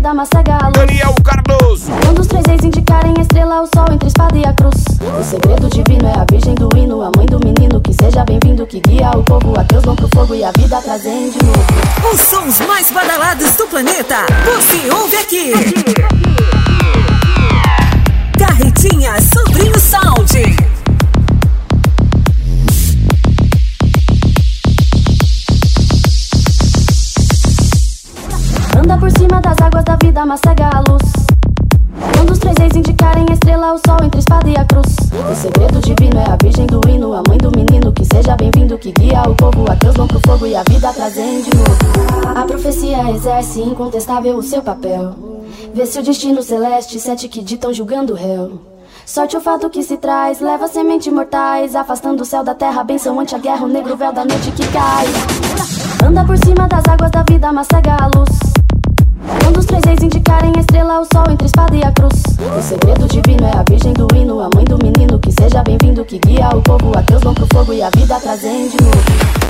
vida, mas cega a luz. Daniel Cardoso. Quando os 3 reis indicarem a estrela, o sol entre a espada e a cruz. O segredo divino é a virgem do hino, a mãe do menino, que seja bem-vindo, que guia o povo. Ateus vão pro fogo e a vida trazem de novo. Os sons mais badalados do planeta, você ouve aqui. Carretinha Sobrinho Sound. Anda por cima das águas da vida, mas cega a luz. Quando os 3 reis indicarem a estrela, o sol entre a espada e a cruz. O segredo divino é a virgem do hino, a mãe do menino, que seja bem-vindo, que guia o povo. Ateus vão pro fogo e a vida trazem de novo. A profecia exerce incontestável o seu papel. Vê-se o destino celeste, 7 que ditam julgando o réu. Sorte o fato que se traz, leva semente mortais, afastando o céu da terra, benção ante a guerra, o negro véu da noite que cai. Anda por cima das águas da vida, mas cega a luz. Quando os 3 reis indicarem a estrela, o sol entre a espada e a cruz. O segredo divino é a virgem do hino, a mãe do menino, que seja bem-vindo, que guia o povo. Ateus vão pro fogo e a vida trazem de novo.